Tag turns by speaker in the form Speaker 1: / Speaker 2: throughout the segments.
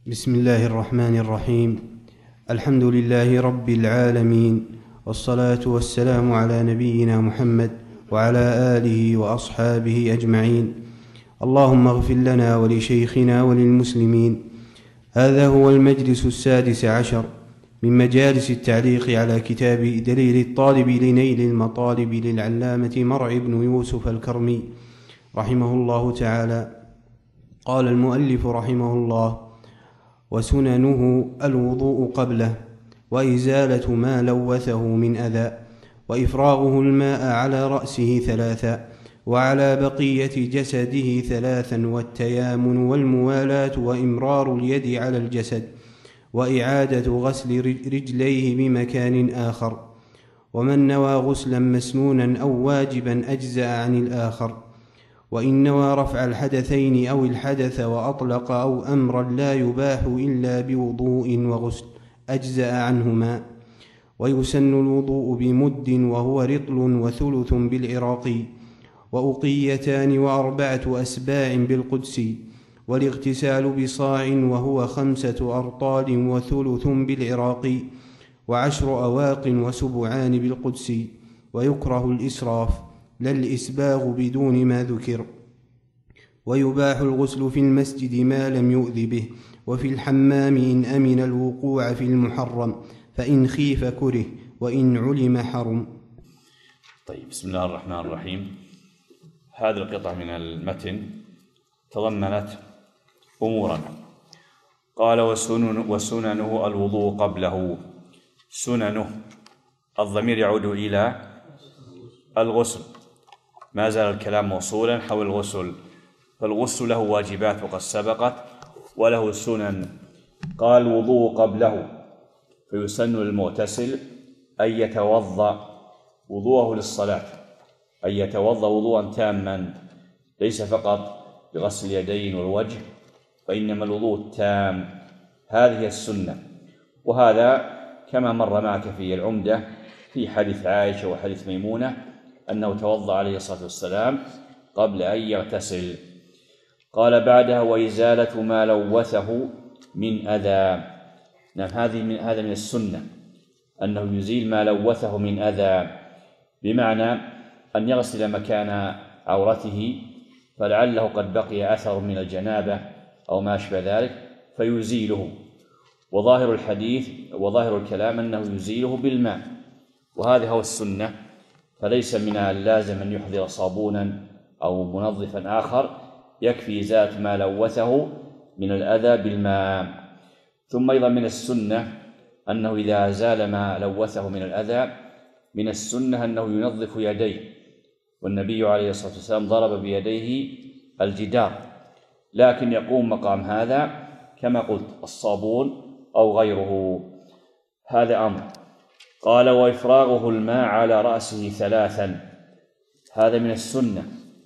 Speaker 1: بسم الله الرحمن الرحيم. الحمد لله رب العالمين، والصلاة والسلام على نبينا محمد وعلى آله وأصحابه أجمعين. اللهم اغفر لنا ولشيخنا وللمسلمين. هذا هو المجلس 16 من مجالس التعليق على كتاب دليل الطالب لنيل المطالب للعلامة مرع بن يوسف الكرمي رحمه الله تعالى. قال المؤلف رحمه الله: وسننه الوضوء قبله، وإزالة ما لوثه من أذى، وإفراغه الماء على رأسه 3، وعلى بقية جسده 3، والتيامن والموالاة، وإمرار اليد على الجسد، وإعادة غسل رجليه بمكان آخر. ومن نوى غسلا مسنونا أو واجبا أجزأ عن الآخر. وإن نوى رفع الحدثين أو الحدث وأطلق أو أمرا لا يباح إلا بوضوء وغسل أجزأ عنهما. ويسن الوضوء بمد وهو رطل وثلث بالعراقي، وأقيتان و4 أسباع بالقدسي، والاغتسال بصاع وهو 5 أرطال وثلث بالعراقي، و10 أواق وسبعان بالقدسي. ويكره الإسراف لا الإسباغ بدون ما ذكر. ويباح الغسل في المسجد ما لم يؤذ به، وفي الحمام إن أمن الوقوع في المحرم، فإن خيف كره، وإن علم حرم.
Speaker 2: طيب، بسم الله الرحمن الرحيم. هذه القطعة من المتن تضمنت أمورا. قال: وسننه الوضوء قبله. سننه الضمير يعود إلى الغسل، ما زال الكلام موصولا حول الغسل، فالغسل له واجبات وقد سبقت، وله سنن. قال: الوضوء قبله، فيسن للمغتسل أن يتوضأ وضوءه للصلاة، أن يتوضأ وضوءا تاما، ليس فقط بغسل اليدين والوجه، فإنما الوضوء التام. هذه السنة، وهذا كما مر معك في العمدة في حديث عائشة وحديث ميمونة أنه توضأ عليه الصلاة والسلام قبل أن يغتسل. قال بعدها: وإزالة ما لوثه من أذى. نعم، هذا من السنة، أنه يزيل ما لوثه من أذى، بمعنى أن يغسل مكان عورته فلعله قد بقي أثر من الجنابة أو ما أشبه ذلك فيزيله. وظاهر الحديث وظاهر الكلام أنه يزيله بالماء، وهذا هو السنة، فليس من اللازم أن يحضر صابونا أو منظفا آخر، يكفي إزالة ما لوثه من الأذى بالماء. ثم أيضا من السنة أنه إذا أزال ما لوثه من الأذى، من السنة أنه ينظف يديه، والنبي عليه الصلاة والسلام ضرب بيديه الجدار، لكن يقوم مقام هذا كما قلت الصابون أو غيره. هذا أمر. قال: وإفراغه الماء على رأسه 3. هذا من السنة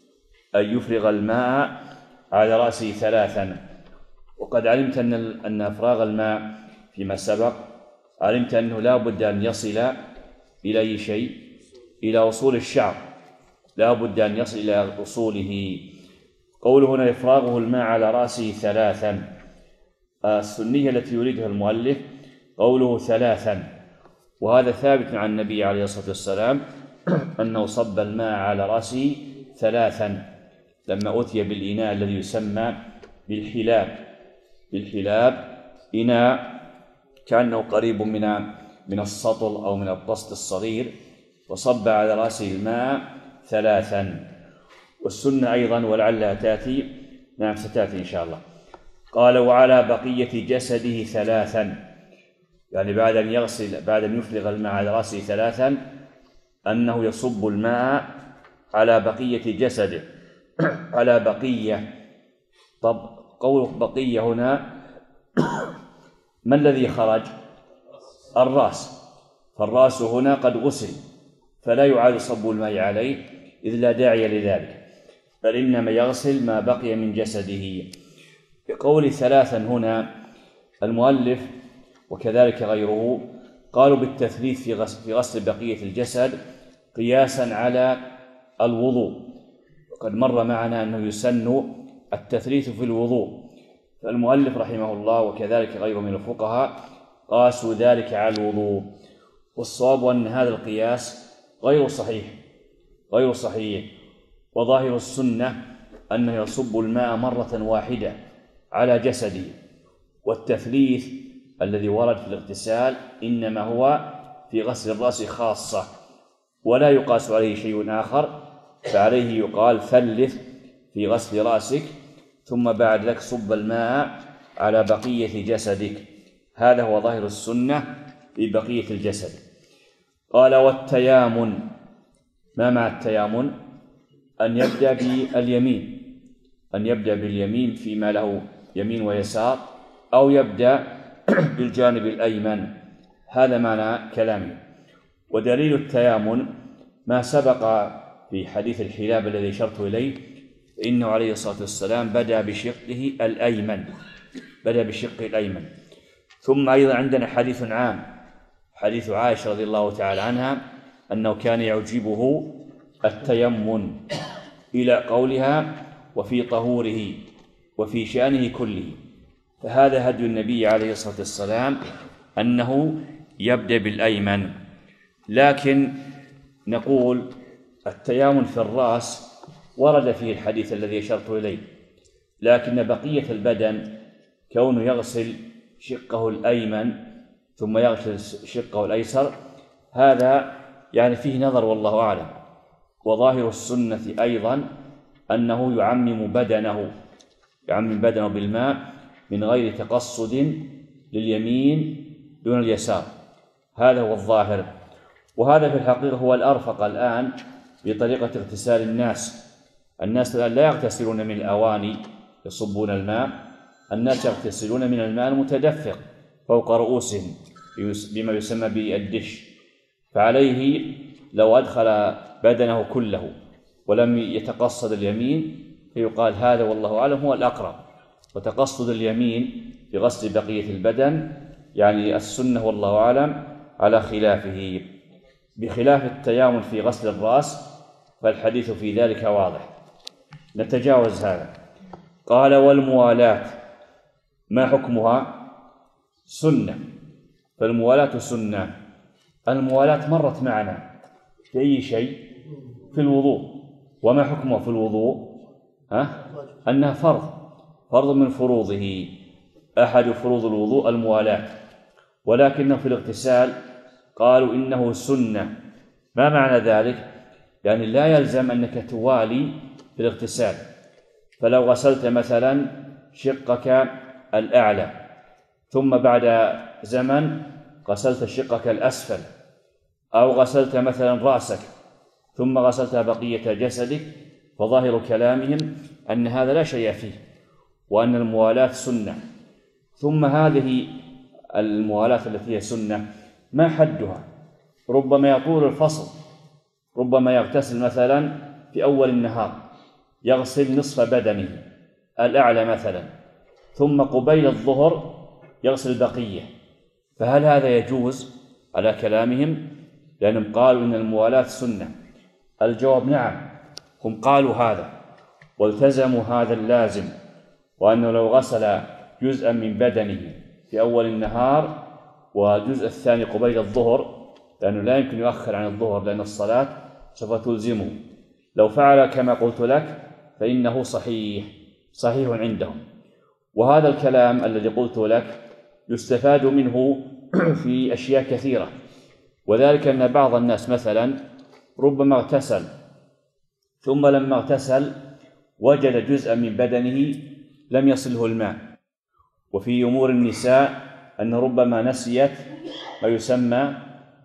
Speaker 2: أن يفرغ الماء على رأسه 3. وقد علمت أن إفراغ الماء فيما سبق، علمت أنه لا بد أن يصل إلى أي شيء، إلى أصول الشعر، لا بد أن يصل إلى أصوله. قوله هنا إفراغه الماء على رأسه 3، السنية التي يريدها المؤلف قوله 3، وهذا ثابت عن النبي عليه الصلاة والسلام أنه صب الماء على رأسه 3 لما أتي بالإناء الذي يسمى بالحلاب، إناء كأنه قريب من السطل أو من الطست الصغير، وصب على رأسه الماء 3. والسنة أيضا ولعلها تأتي، نعم ستأتي إن شاء الله. قال: وعلى بقية جسده 3، يعني بعد أن يفرغ الماء على رأسه 3 أنه يصب الماء على بقية جسده. على بقية. طب قول بقية هنا ما الذي خرج؟ الرأس، فالرأس هنا قد غسل، فلا يعاد صب الماء عليه إذ لا داعي لذلك، بل إنما يغسل ما بقي من جسده. بقول 3 هنا المؤلف وكذلك غيره قالوا بالتثليث في غسل بقية الجسد قياسا على الوضوء، وقد مر معنا أنه يسن التثليث في الوضوء، فالمؤلف رحمه الله وكذلك غيره من الفقهاء قاسوا ذلك على الوضوء، والصواب أن هذا القياس غير صحيح، وظاهر السنة أنه يصب الماء مرة واحدة على جسده، والتثليث الذي ورد في الاغتسال إنما هو في غسل الرأس خاصة، ولا يقاس عليه شيء آخر، فعليه يقال ثلث في غسل رأسك ثم بعد ذلك صب الماء على بقية جسدك. هذا هو ظاهر السنة في بقية الجسد. قال والتيامن، ما مع التيامن؟ أن يبدأ باليمين فيما له يمين ويسار، أو يبدأ بالجانب الأيمن، هذا معنى كلامه. ودليل التيامن ما سبق في حديث الحلاب الذي أشرت إليه، إنه عليه الصلاة والسلام بدأ بشقه الأيمن. ثم أيضا عندنا حديث عام، حديث عائشة رضي الله تعالى عنها أنه كان يعجبه التيمن إلى قولها وفي طهوره وفي شأنه كله. فهذا هدي النبي عليه الصلاة والسلام أنه يبدأ بالأيمن. لكن نقول التيامن في الرأس ورد فيه الحديث الذي أشرت إليه، لكن بقية البدن كونه يغسل شقه الأيمن ثم يغسل شقه الأيسر، هذا يعني فيه نظر والله أعلم. وظاهر السنة أيضا أنه يعمم بدنه بالماء من غير تقصد لليمين دون اليسار، هذا هو الظاهر. وهذا في الحقيقة هو الأرفق الآن بطريقة اغتسال الناس الآن لا يغتسلون من الأواني يصبون الماء، الناس يغتسلون من الماء المتدفق فوق رؤوسهم بما يسمى بالدش. فعليه لو أدخل بدنه كله ولم يتقصد اليمين فيقال هذا والله أعلم هو الأقرب. وتقصد اليمين في غسل بقية البدن يعني السنة والله أعلم على خلافه، بخلاف التيامن في غسل الرأس فالحديث في ذلك واضح. نتجاوز هذا. قال والموالاة ما حكمها؟ سنة، فالموالاة سنة. الموالاة مرت معنا في أي شيء؟ في الوضوء. وما حكمها في الوضوء؟ أنها فرض من فروضه، أحد فروض الوضوء الموالاة. ولكنه في الاغتسال قالوا إنه سنة. ما معنى ذلك؟ يعني لا يلزم أنك توالي في الاغتسال. فلو غسلت مثلا شقك الأعلى ثم بعد زمن غسلت شقك الأسفل، أو غسلت مثلا رأسك ثم غسلت بقية جسدك، فظاهر كلامهم أن هذا لا شيء فيه، وأن الموالاة سنة. ثم هذه الموالاة التي هي سنة ما حدها؟ ربما يطول الفصل، ربما يغتسل مثلا في أول النهار يغسل نصف بدنه الأعلى مثلا، ثم قبيل الظهر يغسل البقية. فهل هذا يجوز على كلامهم؟ لأنهم قالوا إن الموالاة سنة. الجواب نعم، هم قالوا هذا والتزموا هذا اللازم، وأنه لو غسل جزءا من بدنه في أول النهار والجزء الثاني قبيل الظهر، لأنه لا يمكن يؤخر عن الظهر لأن الصلاة سوف تلزمه، لو فعل كما قلت لك فإنه صحيح عندهم. وهذا الكلام الذي قلت لك يستفاد منه في أشياء كثيرة، وذلك أن بعض الناس مثلا ربما اغتسل ثم لما اغتسل وجد جزءا من بدنه لم يصله الماء. وفي أمور النساء أن ربما نسيت ما يسمى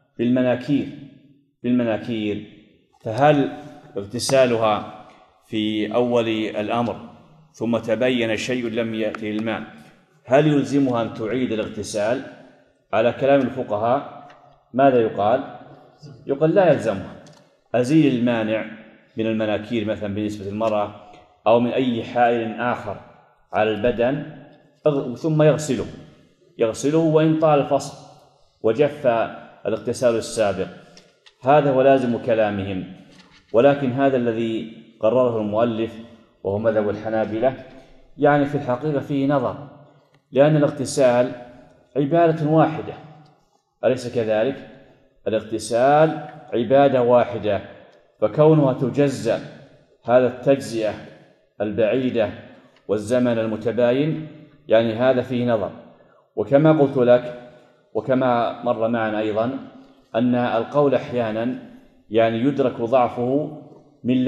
Speaker 2: بالمناكير، فهل اغتسالها في أول الأمر ثم تبين شيء لم يأتي الماء هل يلزمها أن تعيد الاغتسال؟ على كلام الفقهاء ماذا يقال؟ يقال لا يلزمها. أزيل المانع من المناكير مثلا بالنسبة للمرأة أو من أي حائل آخر على البدن ثم يغسله وإن طال الفصل وجف الاغتسال السابق، هذا هو لازم كلامهم. ولكن هذا الذي قرره المؤلف وهو مذهب الحنابلة يعني في الحقيقة فيه نظر، لأن الاغتسال عبادة واحدة، أليس كذلك؟ الاغتسال عبادة واحدة، فكونها تجزأ هذا التجزئة البعيدة والزمن المتباين يعني هذا فيه نظر. وكما قلت لك وكما مر معنا أيضا أن القول أحيانا يعني يدرك ضعفه من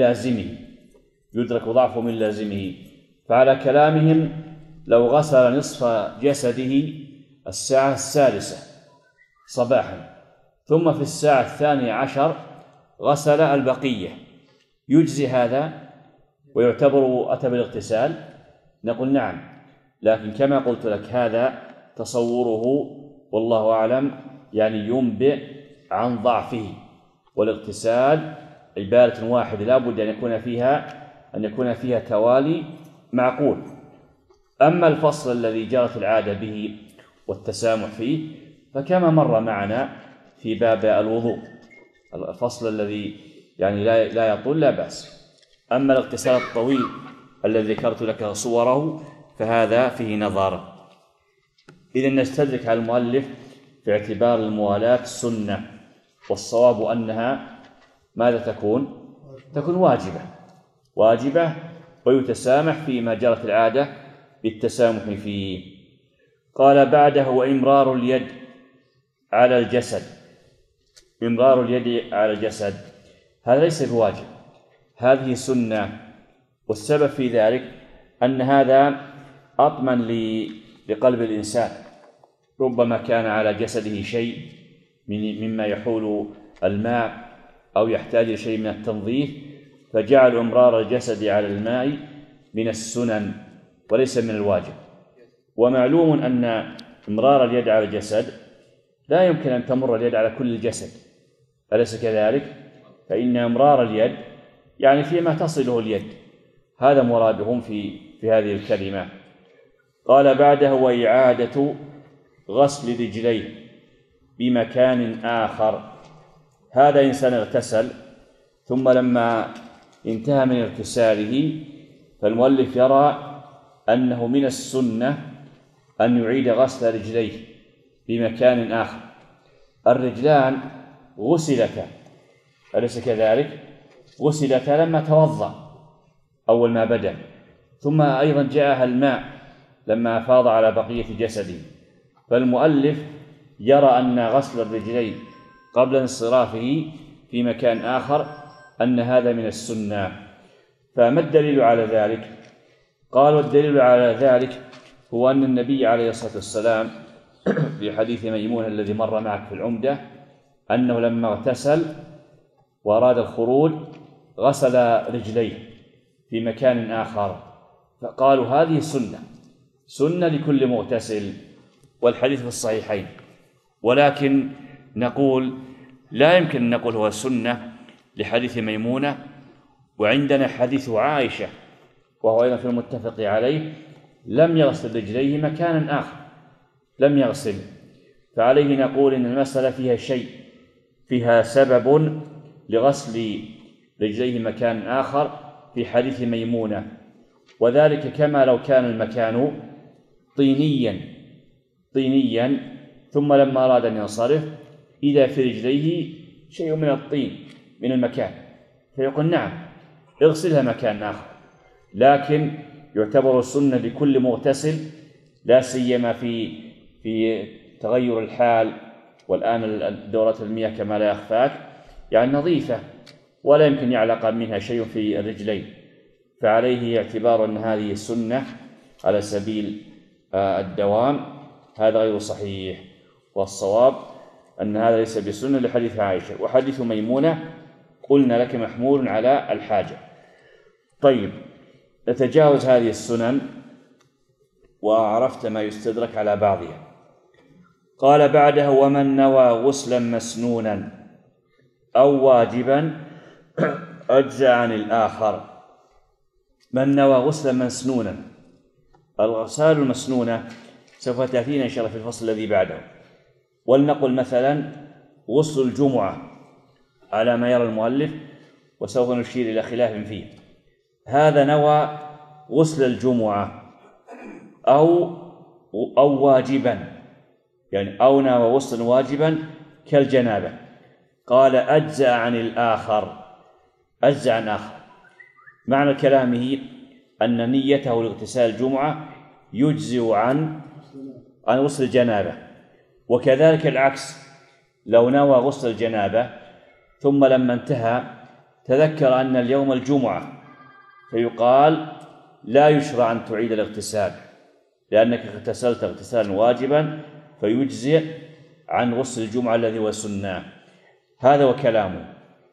Speaker 2: لازمه، فعلى كلامهم لو غسل نصف جسده الساعة 6 صباحا ثم في الساعة 12 غسل البقية يجزي هذا ويعتبر أتى بالاغتسال؟ نقول نعم، لكن كما قلت لك هذا تصوره والله أعلم يعني ينبئ عن ضعفه، والاغتسال عبادة واحدة لا بد أن يكون فيها توالي معقول. أما الفصل الذي جرت العادة به والتسامح فيه فكما مر معنا في باب الوضوء، الفصل الذي يعني لا يطول لا بأس. أما الاغتسال الطويل الذي ذكرت لك صوره فهذا فيه نظر. إذن نستدرك على المؤلف في اعتبار الموالاة سنة، والصواب أنها ماذا تكون واجبة ويتسامح فيما جرت العادة بالتسامح فيه. قال بعده وإمرار اليد على الجسد، هذا ليس بواجب، هذه سنة، والسبب في ذلك أن هذا أطمن لقلب الإنسان، ربما كان على جسده شيء مما يحول الماء أو يحتاج لشيء من التنظيف، فجعل إمرار الجسد على الماء من السنن وليس من الواجب. ومعلوم أن إمرار اليد على الجسد لا يمكن أن تمر اليد على كل الجسد، أليس كذلك؟ فإن إمرار اليد يعني فيما تصله اليد، هذا مرادهم في هذه الكلمة. قال بعده وإعادة غسل رجليه بمكان آخر، هذا إنسان اغتسل ثم لما انتهى من اغتساله فالمؤلف يرى أنه من السنة أن يعيد غسل رجليه بمكان آخر. الرجلان غسلتا، أليس كذلك؟ غسلتا لما توضأ أول ما بدأ، ثم أيضا جاءها الماء لما أفاض على بقية جسده، فالمؤلف يرى أن غسل الرجلين قبل انصرافه في مكان آخر أن هذا من السنة. فما الدليل على ذلك؟ قال والدليل على ذلك هو أن النبي عليه الصلاة والسلام في حديث ميمون الذي مر معك في العمدة أنه لما اغتسل وأراد الخروج غسل رجليه في مكان آخر، فقالوا هذه سنة لكل مغتسل، والحديث في الصحيحين. ولكن نقول لا يمكن أن نقول هو سنة لحديث ميمونة، وعندنا حديث عائشة وهو أيضا في المتفق عليه لم يغسل رجليه مكانا آخر، لم يغسل، فعليه نقول إن المسألة فيها شيء، فيها سبب لغسل رجليه مكان آخر في حديث ميمونة، وذلك كما لو كان المكان طينيا ثم لما أراد أن ينصرف إذا في رجليه شيء من الطين من المكان، فيقول نعم اغسلها مكان آخر. لكن يعتبر السنة لكل مغتسل، لا سيما في تغير الحال، والآن دورة المياه كما لا يخفاك يعني نظيفة ولا يمكن يعلق منها شيء في الرجلين، فعليه اعتبار أن هذه السنة على سبيل الدوام، هذا غير صحيح، والصواب أن هذا ليس بسنة لحديث عائشة. وحديث ميمونة قلنا لك محمول على الحاجة. طيب نتجاوز هذه السنن وعرفت ما يستدرك على بعضها. قال بعده ومن نوى غسلا مسنونا أو واجبا أجزى عن الآخر. من نوى غسلا مسنونا، الغسال المسنونة سوف تأتينا إن شاء الله في الفصل الذي بعده. ولنقل مثلا غسل الجمعة على ما يرى المؤلف، وسوف نشير إلى خلاف فيه. هذا نوى غسل الجمعة أو واجبا، يعني أو نوى غسلا واجبا كالجنابة. قال أجزأ عن الآخر، أجزأ عن آخر. معنى كلامه أن نيته لاغتسال الجمعة يجزئ عن غسل الجنابة. وكذلك العكس، لو نوى غسل الجنابة ثم لما انتهى تذكر أن اليوم الجمعة، فيقال لا يشرع أن تعيد الاغتسال لأنك اغتسلت اغتسالا واجبا، فيجزئ عن غسل الجمعة الذي هو سنة. هذا وكلامه.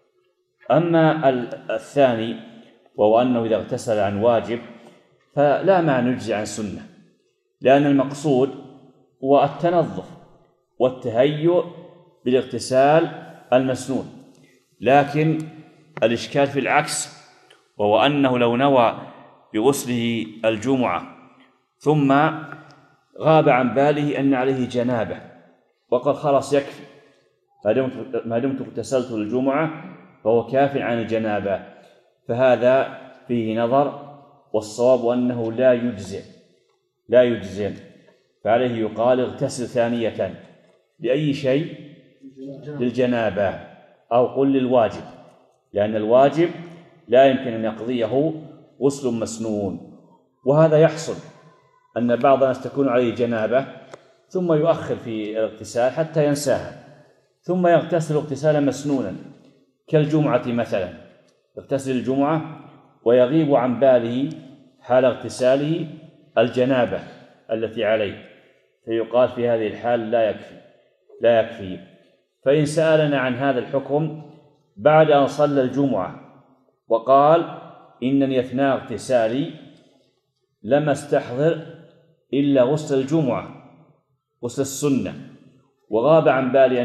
Speaker 2: أما الثاني وهو أنه إذا اغتسل عن واجب فلا معنى يجزئ عن سنة، لأن المقصود هو التنظف والتهيؤ بالاغتسال المسنون. لكن الإشكال في العكس، وهو أنه لو نوى بغسله الجمعة ثم غاب عن باله أن عليه جنابة وقال خلاص يكفي، ما دمت اغتسلت للجمعة فهو كاف عن الجنابة، فهذا فيه نظر، والصواب أنه لا يجزئ، فعليه يقال اغتسل ثانية لأي شيء، للجنابة أو قل للواجب، لأن الواجب لا يمكن أن يقضيه غسل مسنون. وهذا يحصل أن بعض الناس تكون عليه جنابة ثم يؤخر في الاغتسال حتى ينساها، ثم يغتسل اغتسالا مسنونا كالجمعة مثلا، يغتسل الجمعة ويغيب عن باله حال اغتساله الجنابة التي عليه، فيقال في هذه الحال لا يكفي. فإن سألنا عن هذا الحكم بعد أن صلى الجمعة وقال إنني أثناء اغتسالي لم أستحضر إلا غسل الجمعة، غسل السنة، وغاب عن باله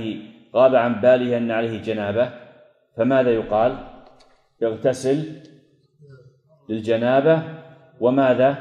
Speaker 2: أن عليه جنابة، فماذا يقال؟ يغتسل للجنابة وماذا؟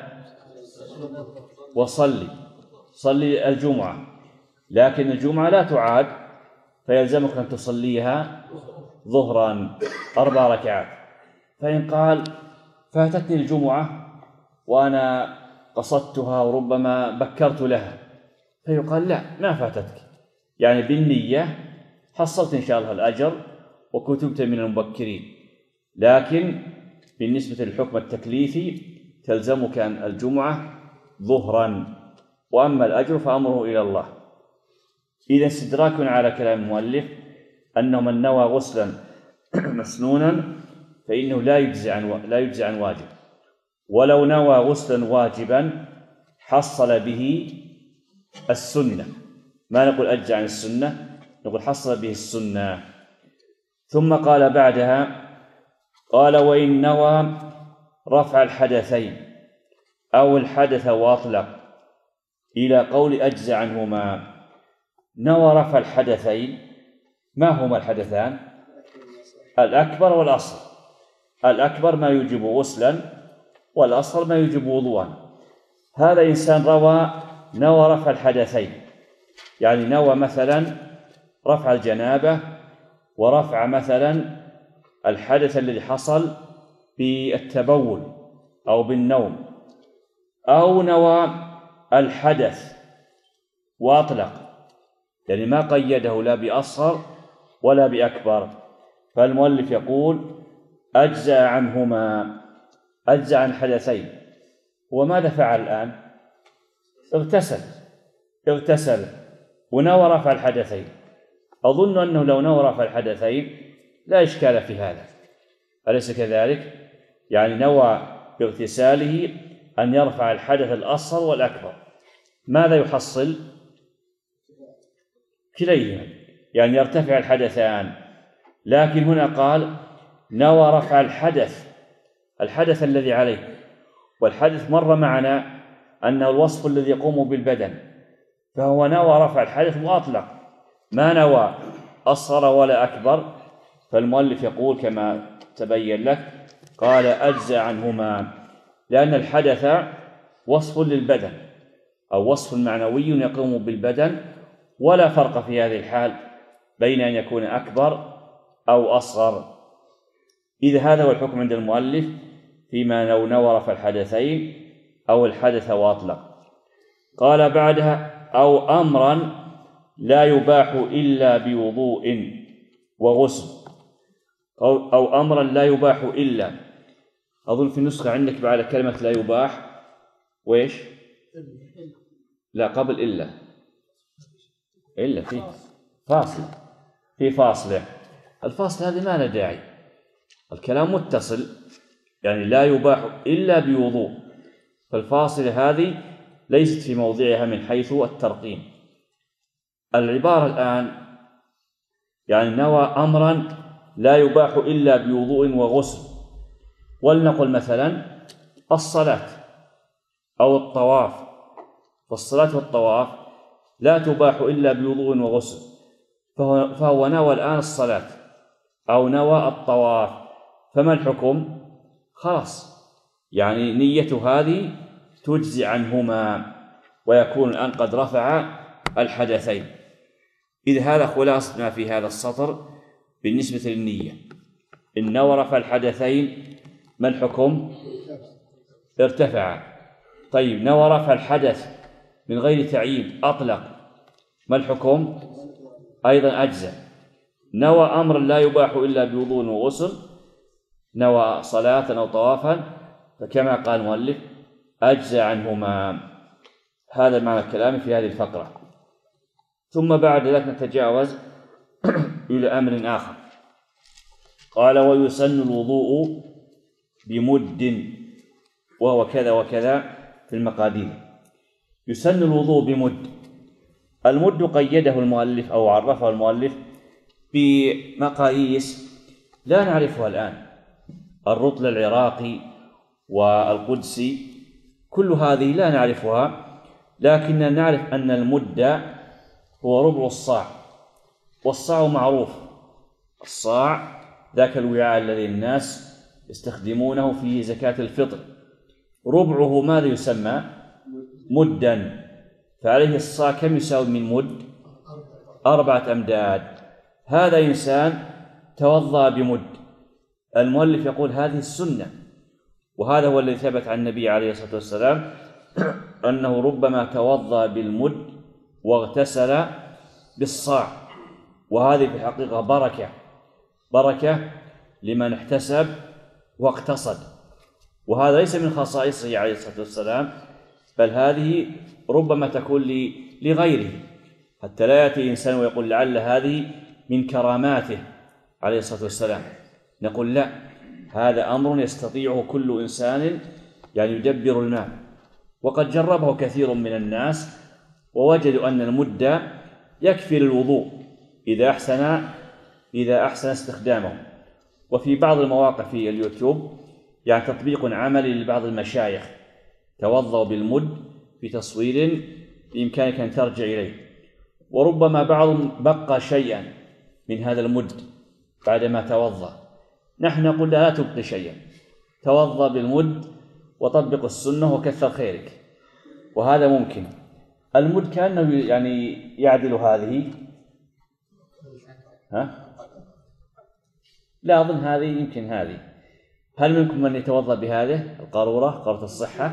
Speaker 2: صلي الجمعة، لكن الجمعة لا تعاد، فيلزمك أن تصليها ظهرا 4 ركعات. فإن قال فاتتني الجمعة وأنا قصدتها وربما بكرت لها، فيقال لا، ما فاتتك، يعني بالنية حصلت إن شاء الله الأجر وكتبت من المبكرين، لكن بالنسبة للحكم التكليفي تلزمك أن الجمعة ظهرا، وأما الأجر فأمره إلى الله. إذا استدراك على كلام المؤلف أنه من نوى غسلا مسنونا فإنه لا يجزي عن واجب، ولو نوى غسلا واجبا حصل به السنة، ما نقول أجزى عن السنة، نقول حصل به السنة. ثم قال بعدها، قال وإن نوى رفع الحدثين أو الحدث وأطلق، إلى قول أجزى عنهما. نوى رفع الحدثين، ما هما الحدثان؟ الأكبر والأصغر. الأكبر ما يوجب غسلا، والأصغر ما يوجب وضوءا. هذا إنسان نوى رفع الحدثين، يعني نوى مثلا رفع الجنابة ورفع مثلا الحدث الذي حصل بالتبول أو بالنوم، أو نوى الحدث وأطلق، يعني ما قيده لا بأصغر ولا بأكبر. فالمؤلف يقول أجزى عنهما، أجزى عن الحدثين. وماذا فعل الآن؟ اغتسل ونوى رفع الحدثين. أظن أنه لو نوى رفع الحدثين لا إشكال في هذا، أليس كذلك؟ يعني نوى باغتساله أن يرفع الحدث الأصغر والأكبر، ماذا يحصل؟ كليهما، يعني يرتفع الحدثان. لكن هنا قال نوى رفع الحدث الذي عليه، والحدث مر معنا أنه الوصف الذي يقوم بالبدن، فهو نوى رفع الحدث وأطلق، ما نوى أصغر ولا أكبر. فالمؤلف يقول كما تبين لك، قال أجزى عنهما، لأن الحدث وصف للبدن أو وصف معنوي يقوم بالبدن، ولا فرق في هذه الحال بين أن يكون أكبر أو أصغر. إذا هذا هو الحكم عند المؤلف فيما لو نوى رفع الحدثين أو الحدث وأطلق. قال بعدها أو أمرا لا يباح إلا بوضوء وغسل، أو أمرا لا يباح إلا، أظن في نسخة عندك بعد كلمة لا يباح وإيش؟ لا قبل إلا في فاصل، في فاصلة، الفاصل هذه ما له داعي، الكلام متصل، يعني لا يباح إلا بوضوء، فالفاصلة هذه ليست في موضعها من حيث الترقيم. العبارة الآن يعني نوى أمرا لا يباح إلا بوضوء وغسل، ولنقل مثلا الصلاة أو الطواف، فالصلاة والطواف لا تباح إلا بوضوء وغسل، فهو نوى الآن الصلاة أو نوى الطواف، فما الحكم؟ خلاص، يعني نية هذه تجزي عنهما ويكون الآن قد رفع الحدثين. إذ هذا خلاصة ما في هذا السطر بالنسبة للنية. إن نوى رفع الحدثين ما الحكم؟ ارتفع. طيب نوى رفع الحدث من غير تعيين أطلق، ما الحكم؟ أيضا أجزى. نوى أمر لا يباح إلا بوضوء وغسل، نوى صلاة أو طوافا، فكما قال المؤلف أجزى عنهما. هذا معنى الكلام في هذه الفقرة. ثم بعد ذلك نتجاوز إلى أمر آخر. قال ويسن الوضوء بمد، وهو كذا وكذا في المقادير. يسن الوضوء بمد. المد قيده المؤلف أو عرفه المؤلف بمقاييس لا نعرفها الآن، الرطل العراقي والقدسي، كل هذه لا نعرفها، لكننا نعرف أن المد هو ربع الصاع، والصاع معروف، الصاع ذاك الوعاء الذي الناس يستخدمونه في زكاة الفطر، ربعه ماذا يسمى؟ مدا. فعليه الصاع كم يساوي من مد؟ 4 أمداد. هذا إنسان توضأ بمد، المؤلف يقول هذه السنة، وهذا هو الذي ثبت عن النبي عليه الصلاة والسلام أنه ربما توضأ بالمد واغتسل بالصاع، وهذه في الحقيقة بركة لمن احتسب واقتصد، وهذا ليس من خصائصه عليه الصلاة والسلام، بل هذه ربما تكون لغيره، حتى لا يأتي إنسان ويقول لعل هذه من كراماته عليه الصلاة والسلام. نقول لا، هذا أمر يستطيعه كل إنسان يعني يدبر الماء، وقد جربه كثير من الناس ووجدوا أن المد يكفي للوضوء إذا أحسن استخدامه. وفي بعض المواقع في اليوتيوب يعني تطبيق عملي لبعض المشايخ توضأوا بالمد في تصوير بإمكانك أن ترجع إليه، وربما بعضهم بقى شيئا من هذا المد بعدما توضأ. نحن نقول لا تبقي شيئا، توضأ بالمد وطبق السنة وكثر خيرك، وهذا ممكن. المد كأنه يعني يعدل هذه، لا أظن هذه، يمكن هذه. هل منكم من يتوضأ بهذه القارورة، قارورة الصحة؟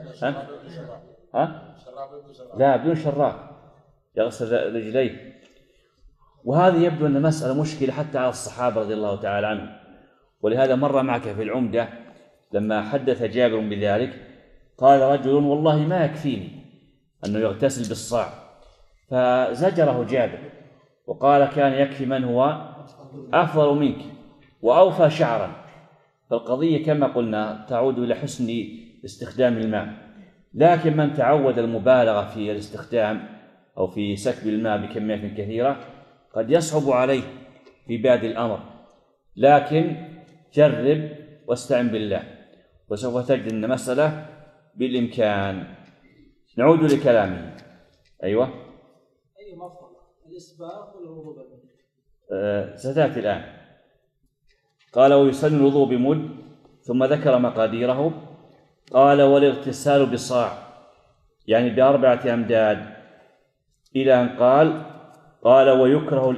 Speaker 2: لا، بدون شراب، يغسل رجليه. وهذه يبدو أن مسألة مشكلة حتى على الصحابة رضي الله تعالى عنهم، ولهذا مر معك في العمدة لما حدث جابر بذلك قال رجل والله ما يكفيني أنه يغتسل بالصاع، فزجره جابر وقال كان يكفي من هو أفضل منك وأوفى شعرا. فالقضية كما قلنا تعود إلى حسن استخدام الماء، لكن من تعود المبالغة في الاستخدام أو في سكب الماء بكميات كثيرة قد يصعب عليه في بادئ الأمر، لكن جرب واستعن بالله وسوف تجد أن مسألة بالإمكان. نعود لكلامه. أيوة،
Speaker 3: أي مفضل الإسباغ والوضوء بالمد؟
Speaker 2: ستأتي الآن. قال ويسن الوضوء بمد، ثم ذكر مقاديره. قال والاغتسال بصاع، يعني ب4 أمداد، إلى أن قال ويكره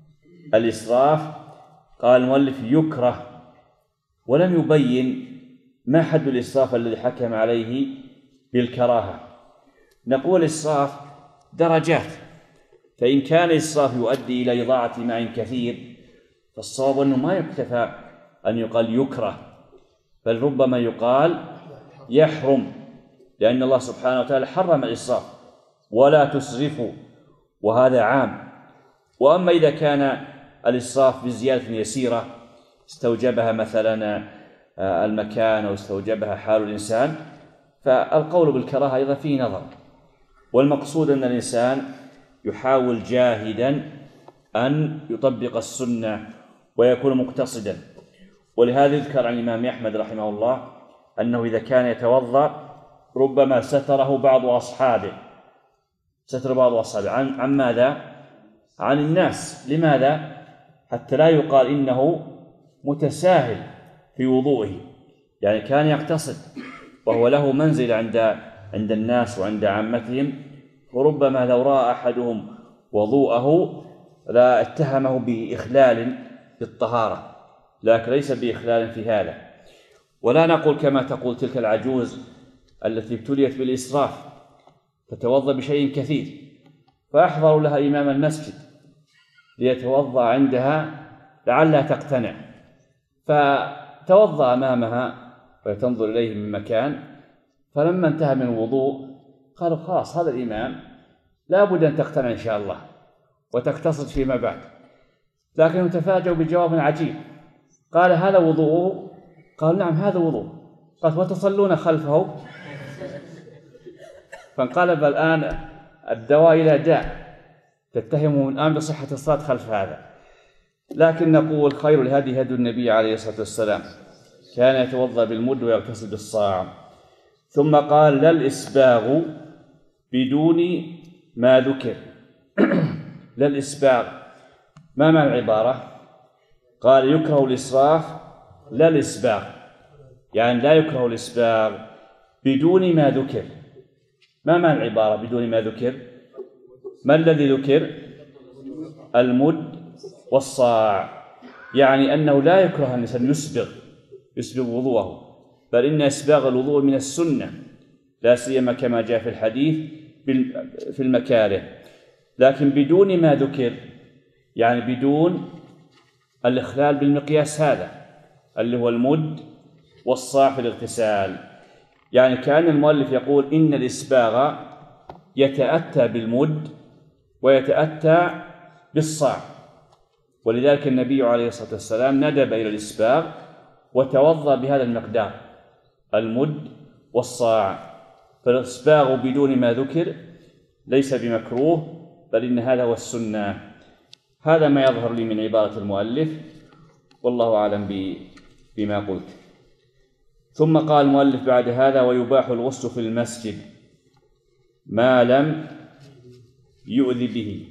Speaker 2: الإسراف. قال المؤلف يكره، ولم يبين ما حد الإسراف الذي حكم عليه بالكراهة؟ نقول الإسراف درجات، فإن كان الإسراف يؤدي إلى إضاعة ماء كثير فالصواب أنه ما يكتفى أن يقال يكره، بل ربما يقال يحرم، لأن الله سبحانه وتعالى حرم الإسراف ولا تسرفوا، وهذا عام. وأما إذا كان الإسراف بزيادة يسيرة استوجبها مثلا المكان أو استوجبها حال الإنسان، فالقول بالكراهة أيضا فيه نظر. والمقصود أن الإنسان يحاول جاهدا أن يطبق السنة ويكون مقتصدا. ولهذا يذكر عن الإمام أحمد رحمه الله أنه إذا كان يتوضأ ربما ستره بعض أصحابه، ستر بعض أصحابه عن ماذا؟ عن الناس. لماذا؟ حتى لا يقال إنه متساهل في وضوئه، يعني كان يقتصد وهو له منزل عند الناس وعند عامتهم، وربما لو رأى أحدهم وضوءه لا اتهمه بإخلال بالطهارة، لكن ليس بإخلال في هذا. ولا نقول كما تقول تلك العجوز التي ابتليت بالإسراف تتوضأ بشيء كثير، فأحضروا لها إمام المسجد ليتوضأ عندها لعلها تقتنع، فتوضأ أمامها وتنظر إليه من مكان، فلما انتهى من الوضوء قالوا خلاص هذا الإمام لا بد أن تقتنع إن شاء الله وتقتصد فيما بعد. لكن تفاجأوا بجواب عجيب، قال هذا وضوءه؟ قال نعم هذا وضوء. قال وتصلون خلفه؟ فانقلب الآن الدواء إلى داء، تتهمه الآن بصحة الصلاة خلف هذا. لكن نقول خير الهدي هدي النبي عليه الصلاة والسلام، كان يتوضأ بالمد ويغتسل بالصاع. ثم قال لا الإسباغ بدون ما ذكر. لا الإسباغ، ما معنى العبارة؟ قال يكره الإسراف لا الإسباغ، يعني لا يكره الإسباغ بدون ما ذكر. ما معنى العبارة بدون ما ذكر؟ ما الذي ذكر؟ المد والصاع، يعني أنه لا يكره أن الإنسان يسبغ وضوءه، بل إن إسباغ الوضوء من السنة، لا سيما كما جاء في الحديث في المكاره. لكن بدون ما ذكر يعني بدون الإخلال بالمقياس هذا اللي هو المد والصاع في الاغتسال. يعني كأن المؤلف يقول إن الإسباغ يتأتى بالمد ويتأتى بالصاع، ولذلك النبي عليه الصلاة والسلام ندب إلى الإسباغ وتوضأ بهذا المقدار المد والصاع. فالإسباغ بدون ما ذكر ليس بمكروه، بل إن هذا هو السنة. هذا ما يظهر لي من عبارة المؤلف، والله أعلم بما قلت. ثم قال المؤلف بعد هذا ويباح الغسل في المسجد ما لم يؤذي به.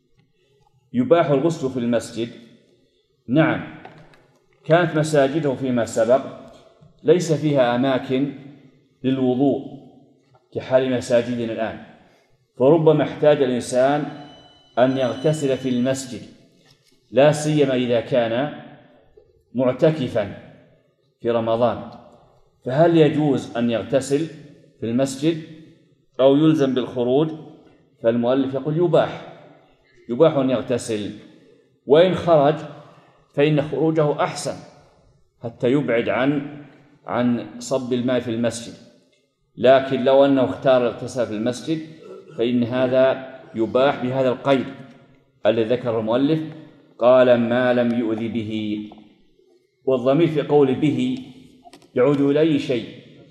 Speaker 2: يباح الغسل في المسجد، نعم، كانت مساجده فيما سبق ليس فيها أماكن للوضوء كحال مساجدنا الآن، فربما احتاج الإنسان أن يغتسل في المسجد، لا سيما إذا كان معتكفا في رمضان، فهل يجوز أن يغتسل في المسجد أو يلزم بالخروج؟ فالمؤلف يقول يباح أن يغتسل، وإن خرج فإن خروجه أحسن حتى يبعد عن صب الماء في المسجد. لكن لو أنه اختار الاغتسال في المسجد فإن هذا يباح بهذا القيد الذي ذكر المؤلف، قال ما لم يؤذي به. والضمير في قول به يعود إلى أي شيء؟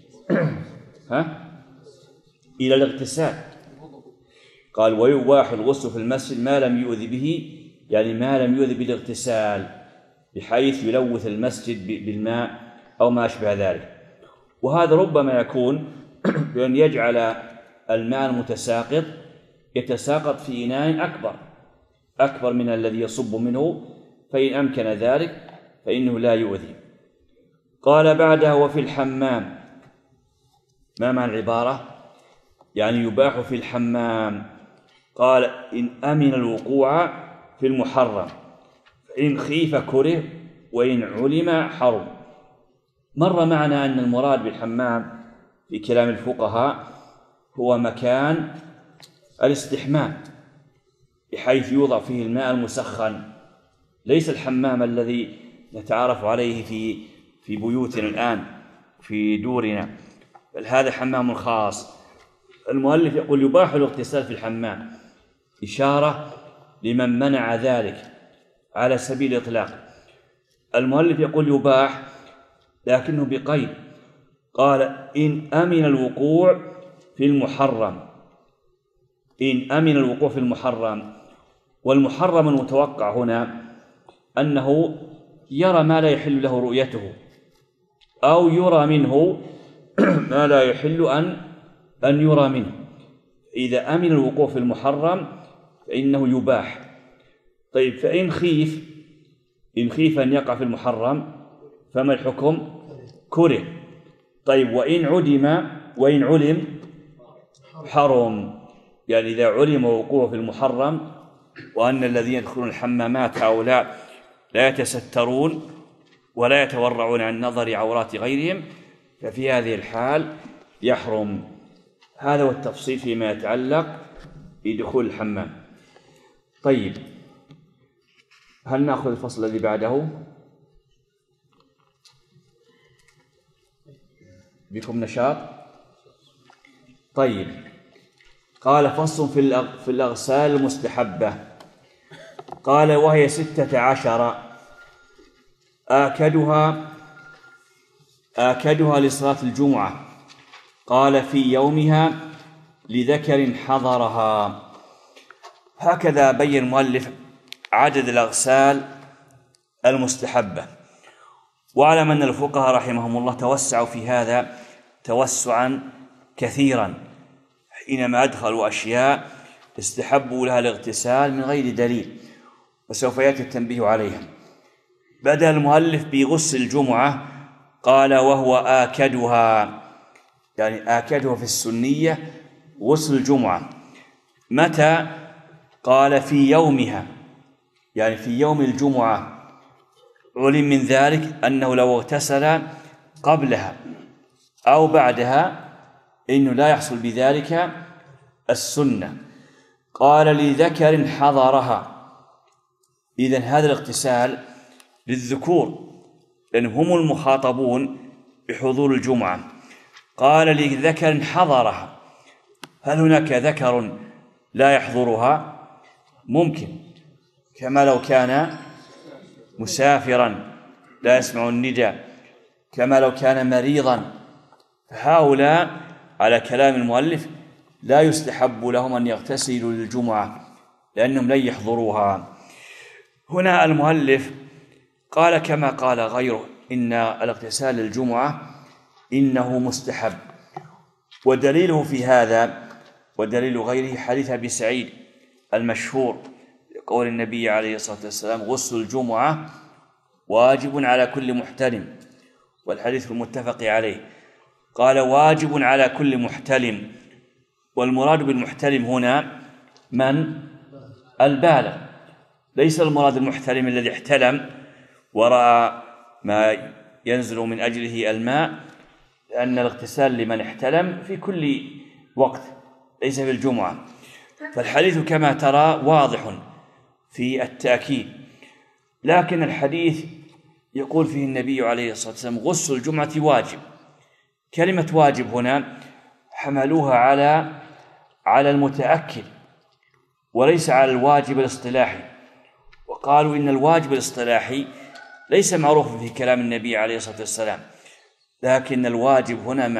Speaker 2: إلى الاغتسال. قال ويباح الغسل في المسجد ما لم يؤذي به، يعني ما لم يؤذي بالاغتسال بحيث يلوث المسجد بالماء أو ما أشبه ذلك. وهذا ربما يكون بأن يجعل الماء المتساقط يتساقط في إناء أكبر من الذي يصب منه، فإن أمكن ذلك فإنه لا يؤذي. قال بعدها وفي الحمام. ما معنى العبارة؟ يعني يباح في الحمام. قال إن أمن الوقوع في المحرم، إن خيف كره، وإن علم حرم. مر معنا أن المراد بالحمام في كلام الفقهاء هو مكان الاستحمام بحيث يوضع فيه الماء المسخن، ليس الحمام الذي نتعارف عليه في بيوتنا الآن في دورنا، بل هذا حمام خاص. المؤلف يقول يباح الاغتسال في الحمام، إشارة لمن منع ذلك على سبيل الإطلاق. المؤلف يقول يباح لكنه بقيد، قال إن أمن الوقوع في المحرم، إن أمن الوقوع في المحرم. والمحرم المتوقع هنا أنه يرى ما لا يحل له رؤيته، أو يرى منه ما لا يحل أن يرى منه. إذا أمن الوقوع في المحرم فإنه يباح. طيب فإن خيف أن يقع في المحرم فما الحكم؟ كره. طيب وإن علم حرم، يعني إذا علم وقوعه في المحرم وأن الذين يدخلون الحمامات هؤلاء لا يتسترون ولا يتورعون عن نظر عورات غيرهم، ففي هذه الحال يحرم. هذا هو التفصيل فيما يتعلق بدخول الحمام. طيب هل نأخذ الفصل الذي بعده؟ بكم نشاط؟ طيب قال فصل في الأغسال المستحبة. قال وهي 16، آكدها لصلاة الجمعة. قال في يومها لذكر حضرها. هكذا بين المؤلف عدد الأغسال المستحبة. واعلم أن الفقهاء رحمهم الله توسعوا في هذا توسعا كثيرا، حينما أدخلوا أشياء استحبوا لها الاغتسال من غير دليل، وسوف يأتي التنبيه عليها. بدأ المؤلف بغسل الجمعة، قال وهو آكدها، يعني آكدها في السنية غسل الجمعة. متى؟ قال في يومها، يعني في يوم الجمعة. علم من ذلك أنه لو اغتسل قبلها أو بعدها إنه لا يحصل بذلك السنة. قال لذكر حضرها، إذن هذا الاغتسال للذكور لأنهم هم المخاطبون بحضور الجمعة. قال لذكر حضرها، هل هناك ذكر لا يحضرها؟ ممكن، كما لو كان مسافرا لا يسمع النداء، كما لو كان مريضا. فهؤلاء على كلام المؤلف لا يستحب لهم أن يغتسلوا للجمعة لأنهم لن يحضروها. هنا المؤلف قال كما قال غيره إن الاغتسال للجمعة إنه مستحب، ودليله في هذا ودليل غيره حديث أبي سعيد المشهور قول النبي عليه الصلاة والسلام غسل الجمعة واجب على كل محتلم، والحديث المتفق عليه. قال واجب على كل محتلم، والمراد بالمحتلم هنا من؟ البالغ، ليس المراد المحتلم الذي احتلم ورأى ما ينزل من أجله الماء، لأن الاغتسال لمن احتلم في كل وقت ليس في الجمعة. فالحديث كما ترى واضح في التأكيد، لكن الحديث يقول فيه النبي عليه الصلاة والسلام غسل الجمعة واجب. كلمة واجب هنا حملوها على المتأكد وليس على الواجب الاصطلاحي، وقالوا إن الواجب الاصطلاحي ليس معروفا في كلام النبي عليه الصلاة والسلام، لكن الواجب هنا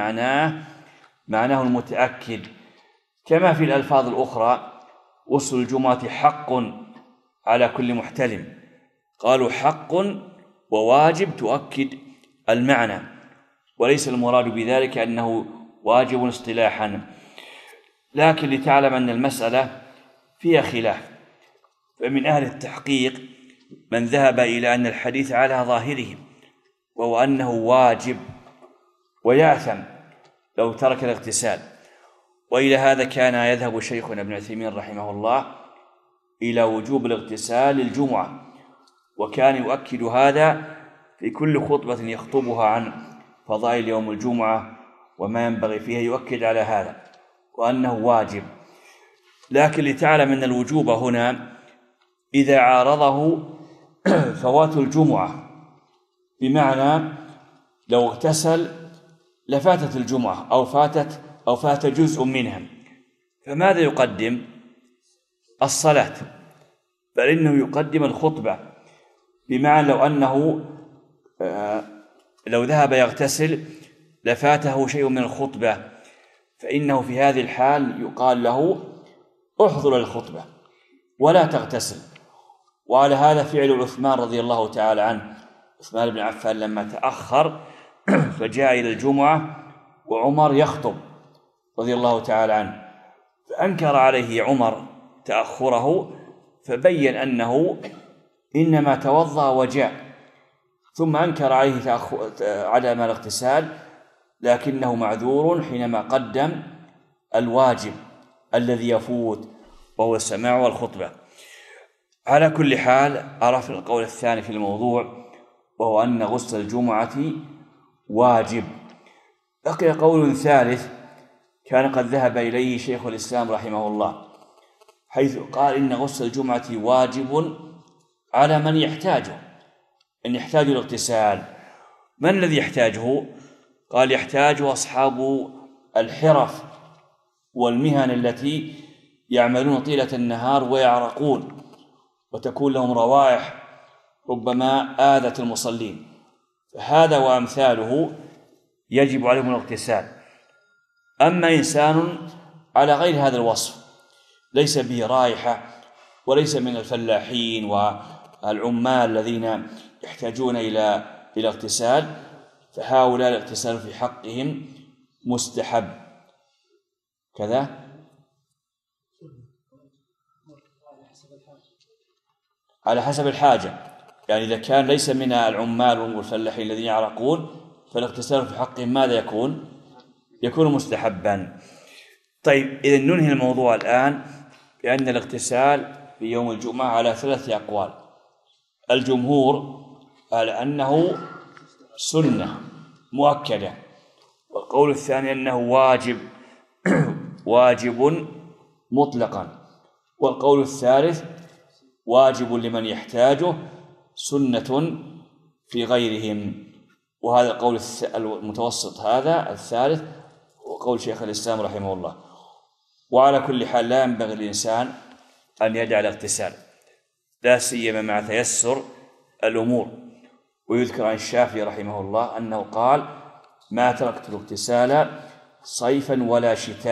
Speaker 2: معناه المتأكد، كما في الألفاظ الأخرى غسل الجمعة حق على كل محتلم. قالوا حق وواجب تؤكد المعنى، وليس المراد بذلك أنه واجب اصطلاحا. لكن لتعلم أن المسألة فيها خلاف، فمن أهل التحقيق من ذهب إلى أن الحديث على ظاهره وهو أنه واجب ويأثم لو ترك الاغتسال. وإلى هذا كان يذهب شيخنا ابن عثيمين رحمه الله إلى وجوب الاغتسال للجمعة، وكان يؤكد هذا في كل خطبة يخطبها عن فضائل يوم الجمعة وما ينبغي فيها يؤكد على هذا وأنه واجب. لكن لتعلم أن الوجوب هنا إذا عارضه فوات الجمعة، بمعنى لو اغتسل لفاتت الجمعة أو فات جزء منها، فماذا يقدم؟ الصلاة، بل إنه يقدم الخطبة، بمعنى لو أنه لو ذهب يغتسل لفاته شيء من الخطبة، فإنه في هذه الحال يقال له احضر الخطبة ولا تغتسل. وعلى هذا فعل عثمان رضي الله تعالى عنه، عثمان بن عفان لما تأخر فجاء إلى الجمعة وعمر يخطب رضي الله تعالى عنه، فأنكر عليه عمر تأخره، فبين أنه إنما توضأ وجاء، ثم أنكر عليه عدم الاغتسال، لكنه معذور حينما قدم الواجب الذي يفوت وهو السماع والخطبة. على كل حال عرفنا القول الثاني في الموضوع، وهو أن غسل الجمعة واجب. بقي قول ثالث كان قد ذهب إليه شيخ الإسلام رحمه الله، حيث قال إن غسل الجمعة واجب على من يحتاجه، أن يحتاج الاغتسال. من الذي يحتاجه؟ قال يحتاجه أصحاب الحرف والمهن التي يعملون طيلة النهار ويعرقون وتكون لهم روائح ربما آذت المصلين، فهذا وأمثاله يجب عليهم الاغتسال. أما إنسان على غير هذا الوصف ليس به رائحة وليس من الفلاحين والعمال الذين يحتاجون إلى اغتسال، فهؤلاء الاغتسال في حقهم مستحب كذا على حسب الحاجة. يعني إذا كان ليس من العمال والفلاحين الذين يعرقون فالاغتسال في حقهم ماذا يكون مستحبا. طيب، إذن ننهي الموضوع الآن بأن الاغتسال في يوم الجمعة على 3 أقوال. الجمهور على أنه سنة مؤكدة، والقول الثاني أنه واجب مطلقا، والقول الثالث واجب لمن يحتاجه سنة في غيرهم. وهذا القول المتوسط هذا الثالث وقول شيخ الإسلام رحمه الله. وعلى كل حال لا ينبغي الإنسان أن يدع الاغتسال، لا سيما مع تيسر الأمور. ويذكر عن الشافعي رحمه الله أنه قال: ما تركت الاغتسال صيفا ولا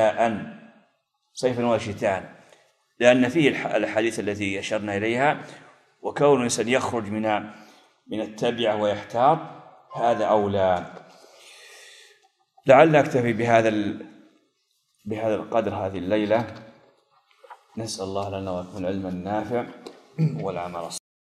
Speaker 2: شتاء، لأن فيه الحديث الذي أشرنا إليها، وكون الإنسان يخرج من التبعة ويحتاط هذا أولى. لعل أكتفي بهذا القدر هذه الليلة. نسأل الله لنا ولكم العلم النافع والعمل الصالح.